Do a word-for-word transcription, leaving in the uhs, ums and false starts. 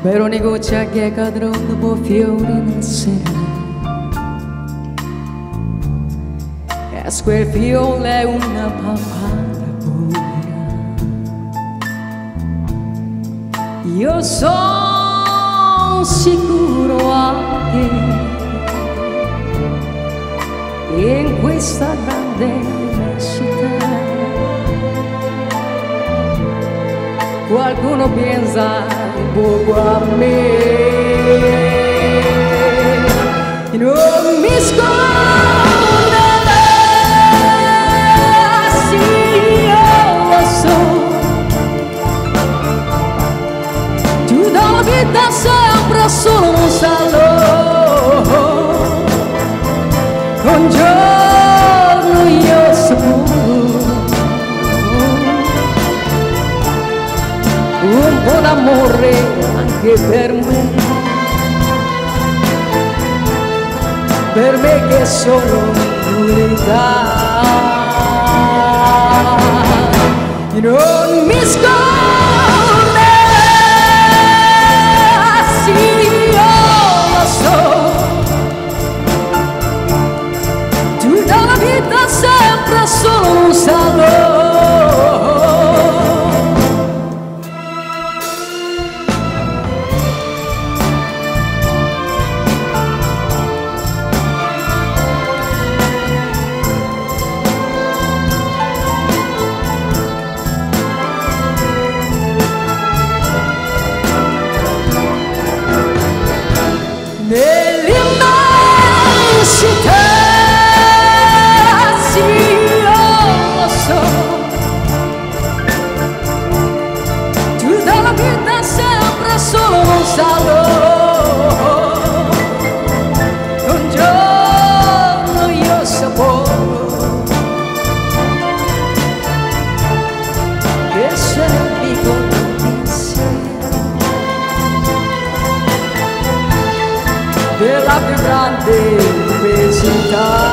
per ogni goccia che cadrà dopo fiori nel sera. E quel fiore è una papara pura. Io sono sicuro anche in questa grande immensità qualcuno pensa un poco a me. Non mi scorderà, sì, io lo so. Tu dalla vita sempre solo un salò. Un giorno io saprò un po' d'amore anche per me, per me che sono l'unica. Non mi scorderà, sì, io lo so. Tu dalla vita sempre solo un salò. Nell'immensità, sì, io lo so. Tu dalla vita sempre solo un salò. Un giorno io saprò che sei con della più grande immensità.